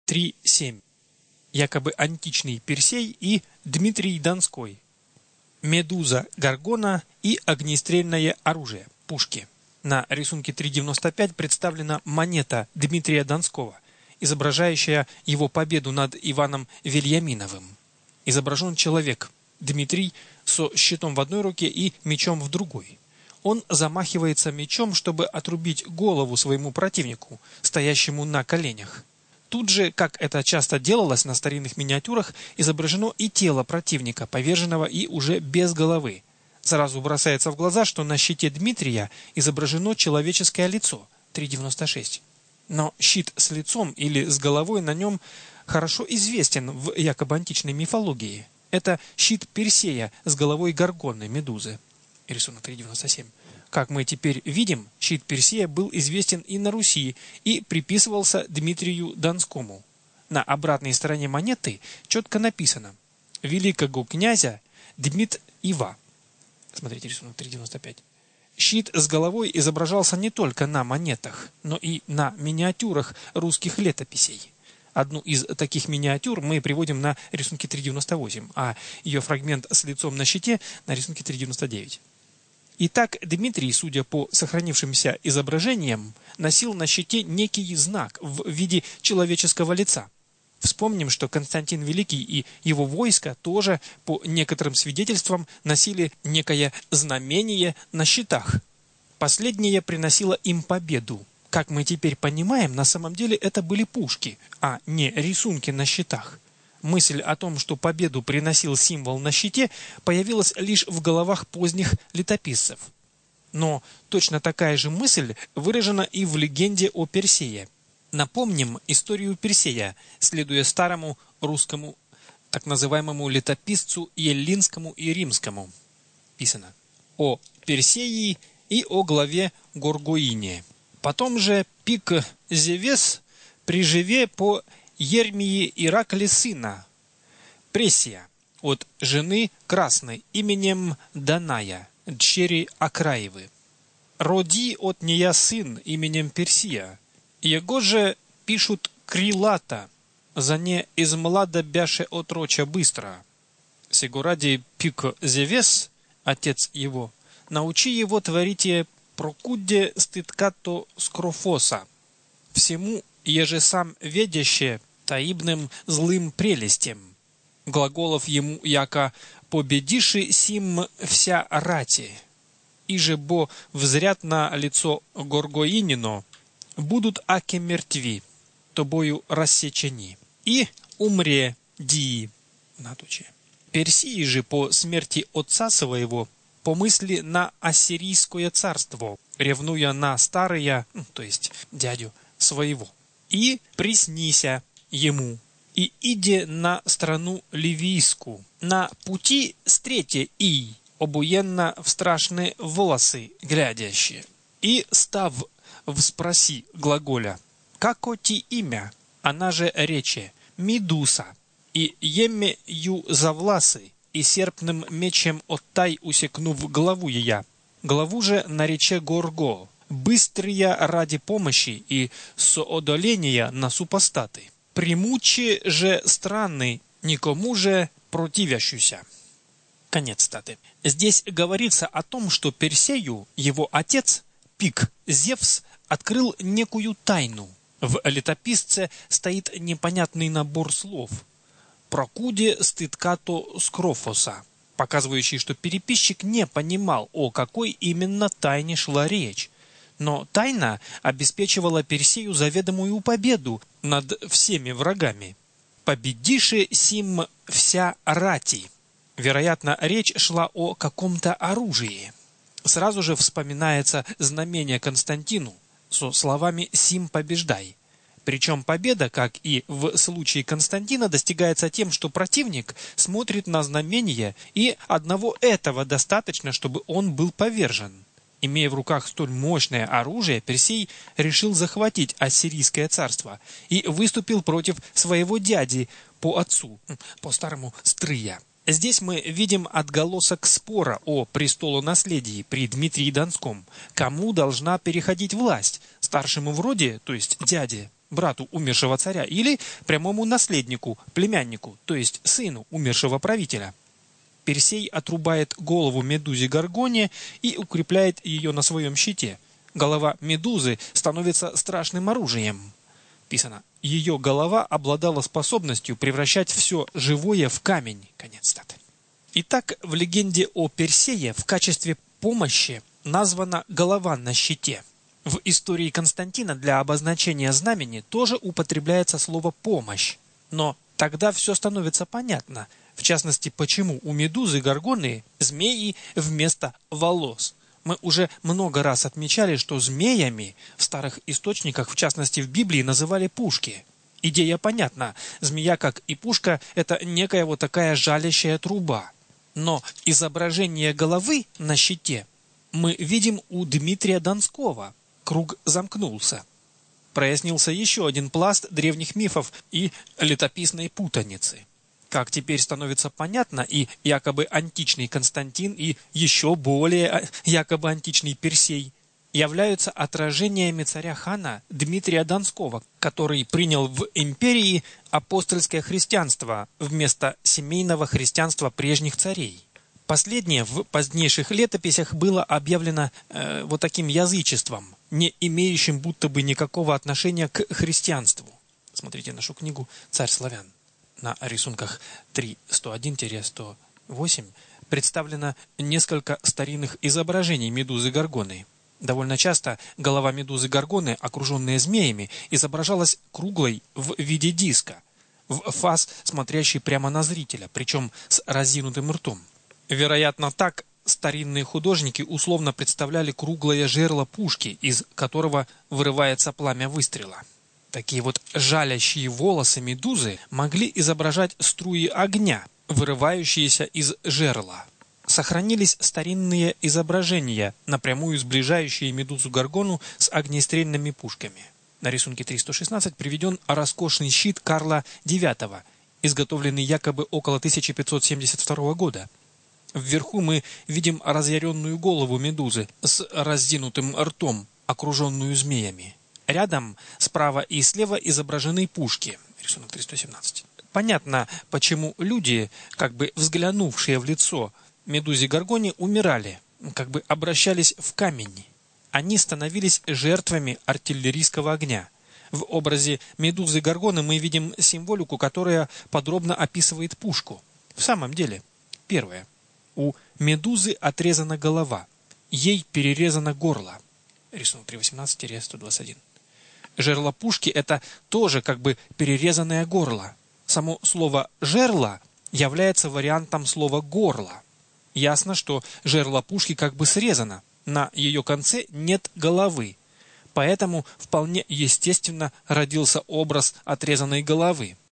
3.7. Якобы античный Персей и Дмитрий Донской. Медуза Горгона и огнестрельное оружие, пушки. На рисунке 3.95 представлена монета Дмитрия Донского, изображающая его победу над Иваном Вельяминовым. Изображен человек, Дмитрий, со щитом в одной руке и мечом в другой. Он замахивается мечом, чтобы отрубить голову своему противнику, стоящему на коленях. Тут же, как это часто делалось на старинных миниатюрах, изображено и тело противника, поверженного и уже без головы. Сразу бросается в глаза, что на щите Дмитрия изображено человеческое лицо, 3.96. Но щит с лицом или с головой на нем хорошо известен в якобы античной мифологии. Это щит Персея с головой Горгоны, Медузы. Рисунок 3.97. Как мы теперь видим, щит Персея был известен и на Руси и приписывался Дмитрию Донскому. На обратной стороне монеты четко написано «Великого князя Дмит-Ива». Смотрите рисунок 3.95. Щит с головой изображался не только на монетах, но и на миниатюрах русских летописей. Одну из таких миниатюр мы приводим на рисунке 3.98, а ее фрагмент с лицом на щите на рисунке 3.99. Итак, Дмитрий, судя по сохранившимся изображениям, носил на щите некий знак в виде человеческого лица. Вспомним, что Константин Великий и его войско тоже, по некоторым свидетельствам, носили некое знамение на щитах. Последнее приносило им победу. Как мы теперь понимаем, на самом деле это были пушки, а не рисунки на щитах. Мысль о том, что победу приносил символ на щите, появилась лишь в головах поздних летописцев. Но точно такая же мысль выражена и в легенде о Персее. Напомним историю Персея, следуя старому русскому так называемому летописцу Еллинскому и Римскому. Писано о Персеи и о главе Горгоине. Потом же пик Зевес приживе по Ермии Иракле сына, Прессия, от жены красной именем Даная, дщери Акраевы. Роди от нея сын именем Персия. Его же пишут Крилата, за не из млада бяше отроча быстро. Сего ради пик Зевес, отец его, научи его творите прокудде стыдкато скрофоса. Всему еже сам ведяще таибным злым прелестям. Глаголов ему яко победиши сим вся рати. Иже бо взрят на лицо Горгоинино, будут аки мертви, тобою рассечени. И умре дии. Натуче. Персии же по смерти отца своего помысли на ассирийское царство, ревнуя на старое, то есть дядю своего. И приснися ему, и иде на страну ливийскую, на пути встрети и, обуенно в страшные волосы глядящие. И став вспроси глаголя, како ти имя, она же рече, Медуса, и еме ю за власы, и серпным мечем оттай усекнув главу ея, главу же нарече Горго, быстрия ради помощи и соодоления на супостаты. Примучи же странный, никому же противящуюся. Конец статы. Здесь говорится о том, что Персею его отец, Пик Зевс, открыл некую тайну. В летописце стоит непонятный набор слов. Прокуде стыдкато скрофоса, показывающий, что переписчик не понимал, о какой именно тайне шла речь. Но тайна обеспечивала Персею заведомую победу над всеми врагами. «Победиши сим вся рати». Вероятно, речь шла о каком-то оружии. Сразу же вспоминается знамение Константину со словами «сим побеждай». Причем победа, как и в случае Константина, достигается тем, что противник смотрит на знамение, и одного этого достаточно, чтобы он был повержен. Имея в руках столь мощное оружие, Персей решил захватить Ассирийское царство и выступил против своего дяди по отцу, по-старому Стрыя. Здесь мы видим отголосок спора о престолонаследии при Дмитрии Донском. Кому должна переходить власть? Старшему в роде, то есть дяде, брату умершего царя, или прямому наследнику, племяннику, то есть сыну умершего правителя. Персей отрубает голову Медузе Горгоне и укрепляет ее на своем щите. Голова Медузы становится страшным оружием. Писано: ее голова обладала способностью превращать все живое в камень. Конец цитаты. Итак, в легенде о Персее в качестве помощи названа голова на щите. В истории Константина для обозначения знамени тоже употребляется слово «помощь». Но тогда все становится понятно. В частности, почему у Медузы Горгоны змеи вместо волос. Мы уже много раз отмечали, что змеями в старых источниках, в частности в Библии, называли пушки. Идея понятна. Змея, как и пушка, это некая вот такая жалящая труба. Но изображение головы на щите мы видим у Дмитрия Донского. Круг замкнулся. Прояснился еще один пласт древних мифов и летописной путаницы. Как теперь становится понятно, и якобы античный Константин, и еще более якобы античный Персей являются отражениями царя-хана Дмитрия Донского, который принял в империи апостольское христианство вместо семейного христианства прежних царей. Последнее в позднейших летописях было объявлено вот таким язычеством, не имеющим будто бы никакого отношения к христианству. Смотрите нашу книгу «Царь славян». На рисунках 3.101-108 представлено несколько старинных изображений Медузы Горгоны. Довольно часто голова Медузы Горгоны, окруженная змеями, изображалась круглой в виде диска, в фас, смотрящий прямо на зрителя, причем с разинутым ртом. Вероятно, так старинные художники условно представляли круглое жерло пушки, из которого вырывается пламя выстрела. Такие вот жалящие волосы медузы могли изображать струи огня, вырывающиеся из жерла. Сохранились старинные изображения, напрямую сближающие Медузу Горгону с огнестрельными пушками. На рисунке 316 приведен роскошный щит Карла IX, изготовленный якобы около 1572 года. Вверху мы видим разъяренную голову Медузы с раздвинутым ртом, окруженную змеями. Рядом, справа и слева изображены пушки. Рисунок 317. Понятно, почему люди, как бы взглянувшие в лицо Медузе Горгоне, умирали, как бы обращались в камень. Они становились жертвами артиллерийского огня. В образе Медузы Горгоны мы видим символику, которая подробно описывает пушку. В самом деле, первое. У Медузы отрезана голова, ей перерезано горло. Рисунок 318-121. Жерло пушки – это тоже как бы перерезанное горло. Само слово «жерло» является вариантом слова «горло». Ясно, что жерло пушки как бы срезано, на ее конце нет головы. Поэтому вполне естественно родился образ отрезанной головы.